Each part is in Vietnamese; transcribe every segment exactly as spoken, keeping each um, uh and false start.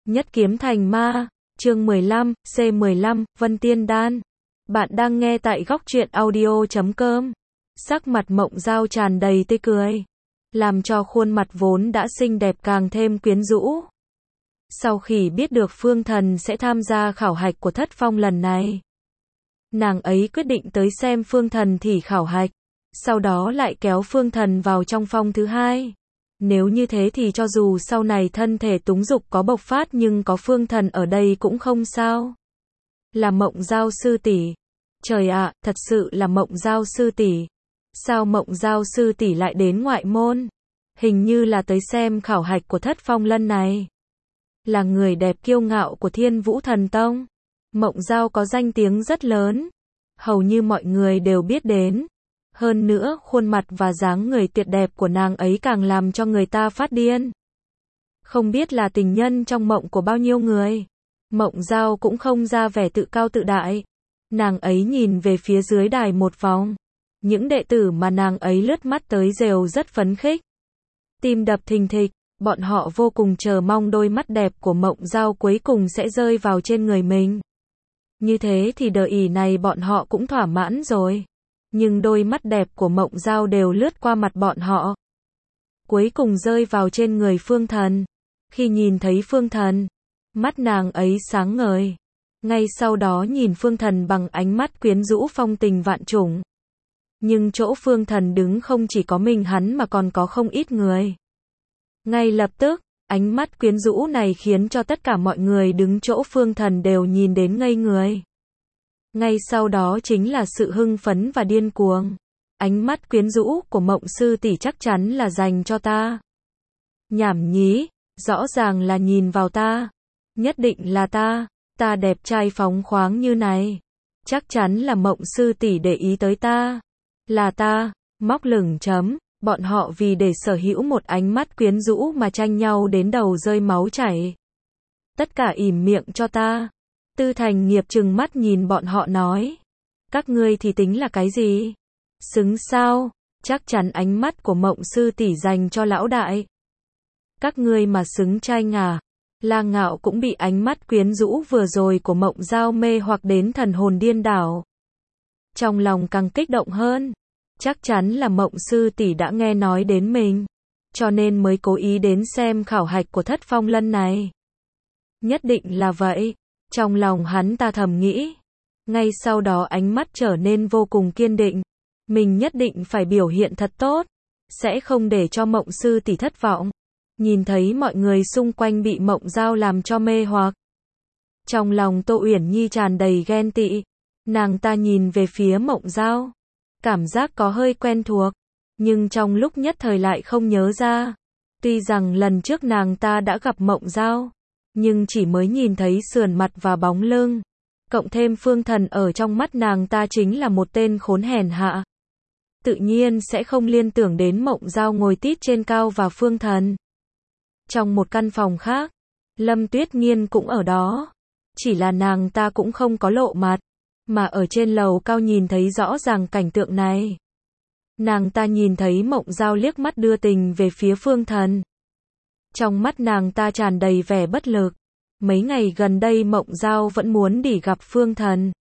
Nhất kiếm thành ma, chương mười lăm, C mười lăm, Vân Tiên Đan. Bạn đang nghe tại góc truyện audio chấm com. Sắc mặt Mộng Dao tràn đầy tươi cười, làm cho khuôn mặt vốn đã xinh đẹp càng thêm quyến rũ. Sau khi biết được Phương Thần sẽ tham gia khảo hạch của Thất Phong lần này, nàng ấy quyết định tới xem Phương Thần thì khảo hạch, sau đó lại kéo Phương Thần vào trong phong thứ hai. Nếu như thế thì cho dù sau này thân thể túng dục có bộc phát nhưng có Phương Thần ở đây cũng không sao. Là Mộng Dao sư tỷ. Trời ạ, thật sự là Mộng Dao sư tỷ. Sao Mộng Dao sư tỷ lại đến ngoại môn? Hình như là tới xem khảo hạch của Thất Phong lần này. Là người đẹp kiêu ngạo của Thiên Vũ Thần Tông. Mộng Dao có danh tiếng rất lớn, hầu như mọi người đều biết đến. Hơn nữa, khuôn mặt và dáng người tuyệt đẹp của nàng ấy càng làm cho người ta phát điên. Không biết là tình nhân trong mộng của bao nhiêu người. Mộng Dao cũng không ra vẻ tự cao tự đại. Nàng ấy nhìn về phía dưới đài một vòng. Những đệ tử mà nàng ấy lướt mắt tới đều rất phấn khích. Tim đập thình thịch, bọn họ vô cùng chờ mong đôi mắt đẹp của Mộng Dao cuối cùng sẽ rơi vào trên người mình. Như thế thì đời ỷ này bọn họ cũng thỏa mãn rồi. Nhưng đôi mắt đẹp của Mộng Dao đều lướt qua mặt bọn họ, cuối cùng rơi vào trên người Phương Thần. Khi nhìn thấy Phương Thần, mắt nàng ấy sáng ngời. Ngay sau đó nhìn Phương Thần bằng ánh mắt quyến rũ phong tình vạn trùng. Nhưng chỗ Phương Thần đứng không chỉ có mình hắn mà còn có không ít người. Ngay lập tức, ánh mắt quyến rũ này khiến cho tất cả mọi người đứng chỗ Phương Thần đều nhìn đến ngây người. Ngay sau đó chính là sự hưng phấn và điên cuồng. Ánh mắt quyến rũ của Mộng sư tỷ chắc chắn là dành cho ta. Nhảm nhí, rõ ràng là nhìn vào ta. Nhất định là ta, ta đẹp trai phóng khoáng như này. Chắc chắn là Mộng sư tỷ để ý tới ta. Là ta, móc lửng chấm, bọn họ vì để sở hữu một ánh mắt quyến rũ mà tranh nhau đến đầu rơi máu chảy. Tất cả ỉm miệng cho ta. Tư Thành Nghiệp trừng mắt nhìn bọn họ nói. Các ngươi thì tính là cái gì? Xứng sao? Chắc chắn ánh mắt của Mộng sư tỷ dành cho lão đại. Các ngươi mà xứng tranh à? La Ngạo cũng bị ánh mắt quyến rũ vừa rồi của Mộng Dao mê hoặc đến thần hồn điên đảo. Trong lòng càng kích động hơn. Chắc chắn là Mộng sư tỷ đã nghe nói đến mình, cho nên mới cố ý đến xem khảo hạch của Thất Phong lần này. Nhất định là vậy. Trong lòng hắn ta thầm nghĩ. Ngay sau đó ánh mắt trở nên vô cùng kiên định. Mình nhất định phải biểu hiện thật tốt, sẽ không để cho Mộng sư tỷ thất vọng. Nhìn thấy mọi người xung quanh bị Mộng Dao làm cho mê hoặc, trong lòng Tô Uyển Nhi tràn đầy ghen tị. Nàng ta nhìn về phía Mộng Dao, cảm giác có hơi quen thuộc, nhưng trong lúc nhất thời lại không nhớ ra. Tuy rằng lần trước nàng ta đã gặp Mộng Dao, nhưng chỉ mới nhìn thấy sườn mặt và bóng lưng. Cộng thêm Phương Thần ở trong mắt nàng ta chính là một tên khốn hèn hạ, tự nhiên sẽ không liên tưởng đến Mộng Dao ngồi tít trên cao và Phương Thần. Trong một căn phòng khác, Lâm Tuyết Nghiên cũng ở đó. Chỉ là nàng ta cũng không có lộ mặt, mà ở trên lầu cao nhìn thấy rõ ràng cảnh tượng này. Nàng ta nhìn thấy Mộng Dao liếc mắt đưa tình về phía Phương Thần. Trong mắt nàng ta tràn đầy vẻ bất lực. Mấy ngày gần đây Mộng Dao vẫn muốn đi gặp Phương Thần,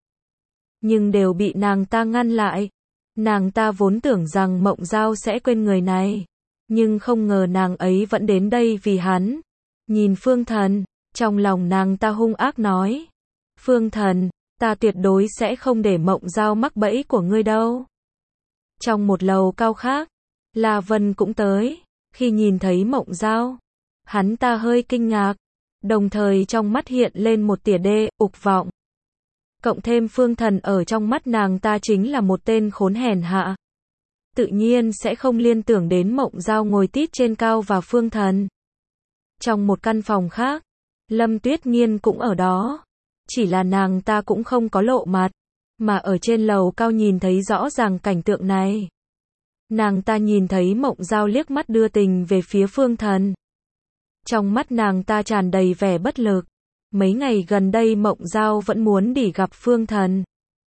nhưng đều bị nàng ta ngăn lại. Nàng ta vốn tưởng rằng Mộng Dao sẽ quên người này, nhưng không ngờ nàng ấy vẫn đến đây vì hắn. Nhìn Phương Thần, trong lòng nàng ta hung ác nói. Phương Thần, ta tuyệt đối sẽ không để Mộng Dao mắc bẫy của ngươi đâu. Trong một lầu cao khác, La Vân cũng tới. Khi nhìn thấy Mộng Dao, hắn ta hơi kinh ngạc, đồng thời trong mắt hiện lên một tia đê, ục vọng. Cộng thêm Phương Thần ở trong mắt nàng ta chính là một tên khốn hèn hạ, tự nhiên sẽ không liên tưởng đến Mộng Dao ngồi tít trên cao và Phương Thần. Trong một căn phòng khác, Lâm Tuyết Nghiên cũng ở đó. Chỉ là nàng ta cũng không có lộ mặt, mà ở trên lầu cao nhìn thấy rõ ràng cảnh tượng này. Nàng ta nhìn thấy Mộng Dao liếc mắt đưa tình về phía Phương Thần. Trong mắt nàng ta tràn đầy vẻ bất lực. Mấy ngày gần đây Mộng Dao vẫn muốn đi gặp Phương Thần,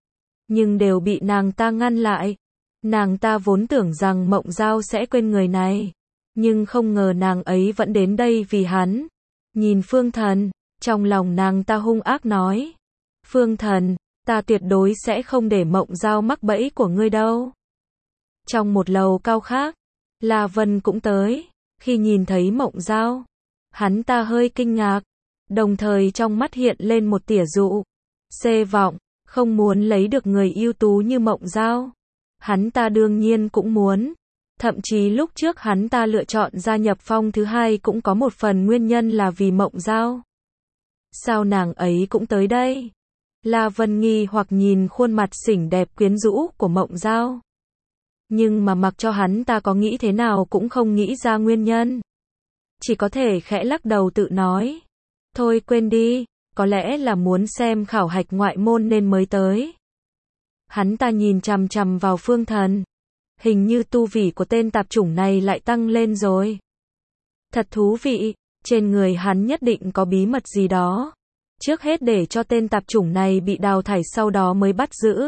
nhưng đều bị nàng ta ngăn lại. Nàng ta vốn tưởng rằng Mộng Dao sẽ quên người này, nhưng không ngờ nàng ấy vẫn đến đây vì hắn. Nhìn Phương Thần, Trong lòng nàng ta hung ác nói. Phương Thần, ta tuyệt đối sẽ không để Mộng Giao mắc bẫy của ngươi đâu. Trong một lầu cao khác, La Vân cũng tới. Khi nhìn thấy Mộng Giao, hắn ta hơi kinh ngạc, đồng thời trong mắt hiện lên một tia dụ xê vọng, không muốn lấy được người ưu tú như Mộng Giao. Hắn ta đương nhiên cũng muốn. Thậm chí lúc trước hắn ta lựa chọn gia nhập phong thứ hai cũng có một phần nguyên nhân là vì Mộng Giao. Sao nàng ấy cũng tới đây? La Vân nghi hoặc nhìn khuôn mặt xinh đẹp quyến rũ của Mộng Giao. Nhưng mà mặc cho hắn ta có nghĩ thế nào cũng không nghĩ ra nguyên nhân. Chỉ có thể khẽ lắc đầu tự nói. Thôi quên đi, có lẽ là muốn xem khảo hạch ngoại môn nên mới tới. Hắn ta nhìn chằm chằm vào Phương Thần. Hình như tu vi của tên tạp chủng này lại tăng lên rồi. Thật thú vị, trên người hắn nhất định có bí mật gì đó. Trước hết để cho tên tạp chủng này bị đào thải sau đó mới bắt giữ.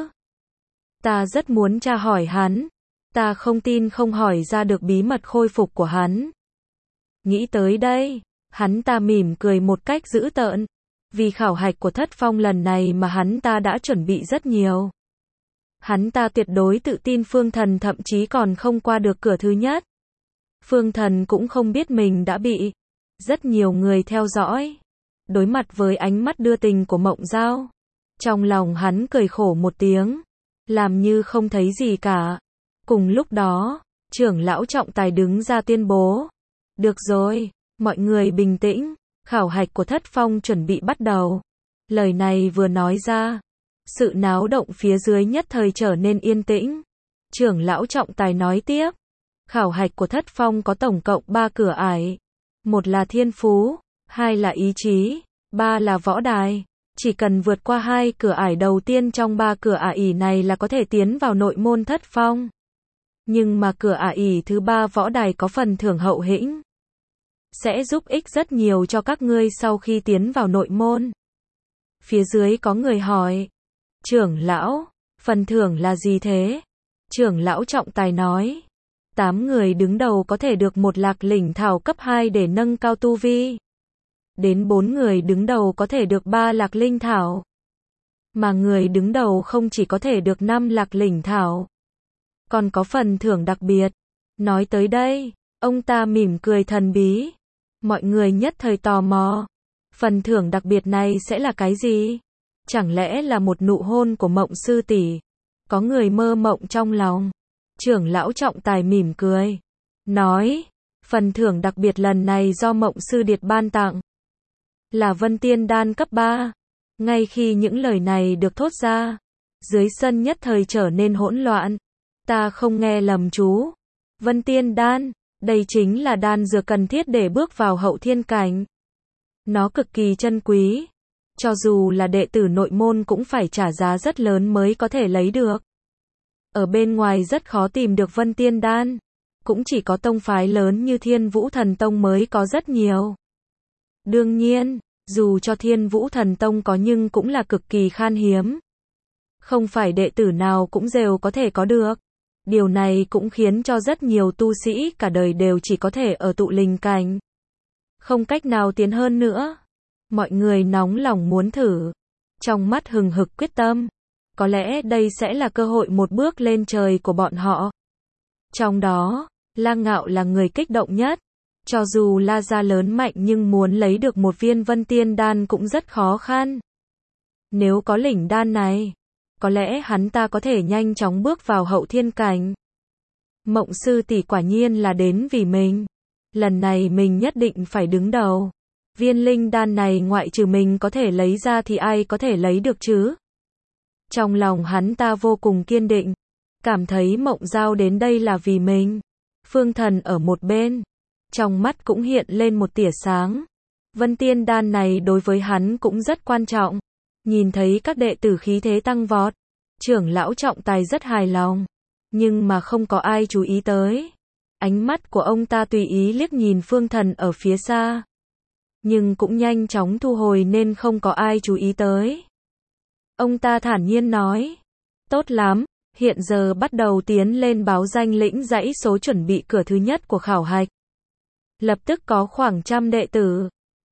Ta rất muốn tra hỏi hắn. Ta không tin không hỏi ra được bí mật khôi phục của hắn. Nghĩ tới đây, hắn ta mỉm cười một cách dữ tợn. Vì khảo hạch của Thất Phong lần này mà hắn ta đã chuẩn bị rất nhiều. Hắn ta tuyệt đối tự tin Phương Thần thậm chí còn không qua được cửa thứ nhất. Phương Thần cũng không biết mình đã bị rất nhiều người theo dõi. Đối mặt với ánh mắt đưa tình của Mộng Giao, trong lòng hắn cười khổ một tiếng, làm như không thấy gì cả. Cùng lúc đó, trưởng lão trọng tài đứng ra tuyên bố. Được rồi, mọi người bình tĩnh, khảo hạch của Thất Phong chuẩn bị bắt đầu. Lời này vừa nói ra, sự náo động phía dưới nhất thời trở nên yên tĩnh. Trưởng lão trọng tài nói tiếp. Khảo hạch của Thất Phong có tổng cộng ba cửa ải. Một là thiên phú, hai là ý chí, ba là võ đài. Chỉ cần vượt qua hai cửa ải đầu tiên trong ba cửa ải này là có thể tiến vào nội môn Thất Phong. Nhưng mà cửa ải thứ ba võ đài có phần thưởng hậu hĩnh. Sẽ giúp ích rất nhiều cho các ngươi sau khi tiến vào nội môn. Phía dưới có người hỏi. Trưởng lão, phần thưởng là gì thế? Trưởng lão trọng tài nói. Tám người đứng đầu có thể được một lạc lĩnh thảo cấp hai để nâng cao tu vi. Đến bốn người đứng đầu có thể được ba lạc linh thảo. Mà người đứng đầu không chỉ có thể được năm lạc lĩnh thảo. Còn có phần thưởng đặc biệt. Nói tới đây, ông ta mỉm cười thần bí. Mọi người nhất thời tò mò. Phần thưởng đặc biệt này sẽ là cái gì? Chẳng lẽ là một nụ hôn của Mộng sư tỷ? Có người mơ mộng trong lòng. Trưởng lão trọng tài mỉm cười. Nói, phần thưởng đặc biệt lần này do Mộng sư điệt ban tặng. Là Vân Tiên Đan cấp ba. Ngay khi những lời này được thốt ra, dưới sân nhất thời trở nên hỗn loạn. Ta không nghe lầm chú. Vân Tiên Đan, đây chính là đan dược cần thiết để bước vào hậu thiên cảnh. Nó cực kỳ chân quý. Cho dù là đệ tử nội môn cũng phải trả giá rất lớn mới có thể lấy được. Ở bên ngoài rất khó tìm được Vân Tiên Đan. Cũng chỉ có tông phái lớn như Thiên Vũ Thần Tông mới có rất nhiều. Đương nhiên, dù cho Thiên Vũ Thần Tông có nhưng cũng là cực kỳ khan hiếm. Không phải đệ tử nào cũng đều có thể có được. Điều này cũng khiến cho rất nhiều tu sĩ cả đời đều chỉ có thể ở tụ linh cảnh. Không cách nào tiến hơn nữa. Mọi người nóng lòng muốn thử. Trong mắt hừng hực quyết tâm. Có lẽ đây sẽ là cơ hội một bước lên trời của bọn họ. Trong đó, La Ngạo là người kích động nhất. Cho dù La gia lớn mạnh nhưng muốn lấy được một viên Vân Tiên Đan cũng rất khó khăn. Nếu có lĩnh đan này, có lẽ hắn ta có thể nhanh chóng bước vào hậu thiên cảnh. Mộng sư tỷ quả nhiên là đến vì mình. Lần này mình nhất định phải đứng đầu. Viên linh đan này ngoại trừ mình có thể lấy ra thì ai có thể lấy được chứ? Trong lòng hắn ta vô cùng kiên định. Cảm thấy Mộng Giao đến đây là vì mình. Phương Thần ở một bên. Trong mắt cũng hiện lên một tia sáng. Vân Tiên Đan này đối với hắn cũng rất quan trọng. Nhìn thấy các đệ tử khí thế tăng vọt. Trưởng lão trọng tài rất hài lòng. Nhưng mà không có ai chú ý tới. Ánh mắt của ông ta tùy ý liếc nhìn Phương Thần ở phía xa. Nhưng cũng nhanh chóng thu hồi nên không có ai chú ý tới. Ông ta thản nhiên nói. Tốt lắm, hiện giờ bắt đầu tiến lên báo danh lĩnh dãy số chuẩn bị cửa thứ nhất của khảo hạch. Lập tức có khoảng trăm đệ tử.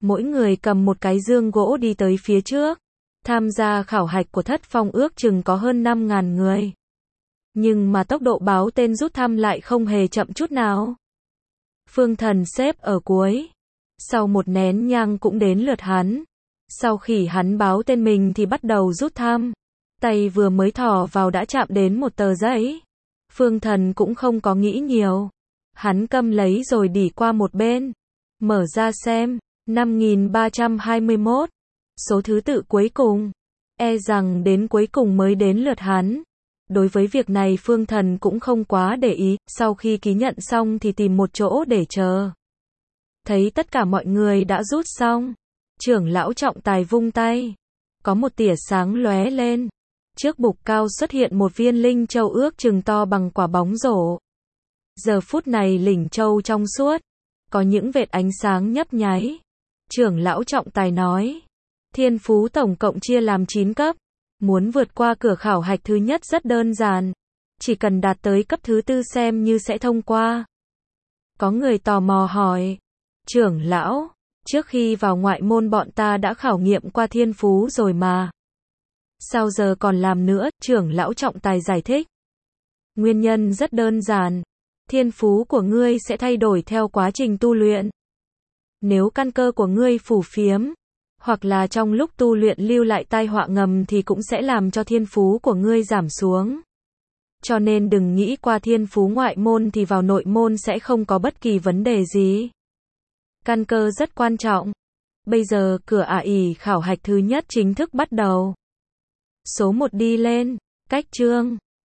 Mỗi người cầm một cái dương gỗ đi tới phía trước. Tham gia khảo hạch của thất phong ước chừng có hơn năm ngàn người. Nhưng mà tốc độ báo tên rút thăm lại không hề chậm chút nào. Phương Thần xếp ở cuối. Sau một nén nhang cũng đến lượt hắn. Sau khi hắn báo tên mình thì bắt đầu rút thăm. Tay vừa mới thò vào đã chạm đến một tờ giấy. Phương Thần cũng không có nghĩ nhiều. Hắn cầm lấy rồi đỉ qua một bên. Mở ra xem. năm nghìn ba trăm hai mươi mốt. Số thứ tự cuối cùng. E rằng đến cuối cùng mới đến lượt hắn. Đối với việc này Phương Thần cũng không quá để ý. Sau khi ký nhận xong thì tìm một chỗ để chờ. Thấy tất cả mọi người đã rút xong. Trưởng lão trọng tài vung tay. Có một tia sáng lóe lên. Trước bục cao xuất hiện một viên linh châu ước chừng to bằng quả bóng rổ. Giờ phút này linh châu trong suốt. Có những vệt ánh sáng nhấp nháy. Trưởng lão trọng tài nói. Thiên phú tổng cộng chia làm chín cấp. Muốn vượt qua cửa khảo hạch thứ nhất rất đơn giản. Chỉ cần đạt tới cấp thứ tư xem như sẽ thông qua. Có người tò mò hỏi. Trưởng lão, trước khi vào ngoại môn bọn ta đã khảo nghiệm qua thiên phú rồi mà. Sao giờ còn làm nữa? Trưởng lão trọng tài giải thích. Nguyên nhân rất đơn giản. Thiên phú của ngươi sẽ thay đổi theo quá trình tu luyện. Nếu căn cơ của ngươi phù phiếm, hoặc là trong lúc tu luyện lưu lại tai họa ngầm thì cũng sẽ làm cho thiên phú của ngươi giảm xuống. Cho nên đừng nghĩ qua thiên phú ngoại môn thì vào nội môn sẽ không có bất kỳ vấn đề gì. Căn cơ rất quan trọng. Bây giờ cửa ả ỉ khảo hạch thứ nhất chính thức bắt đầu. Số một đi lên. Cách chương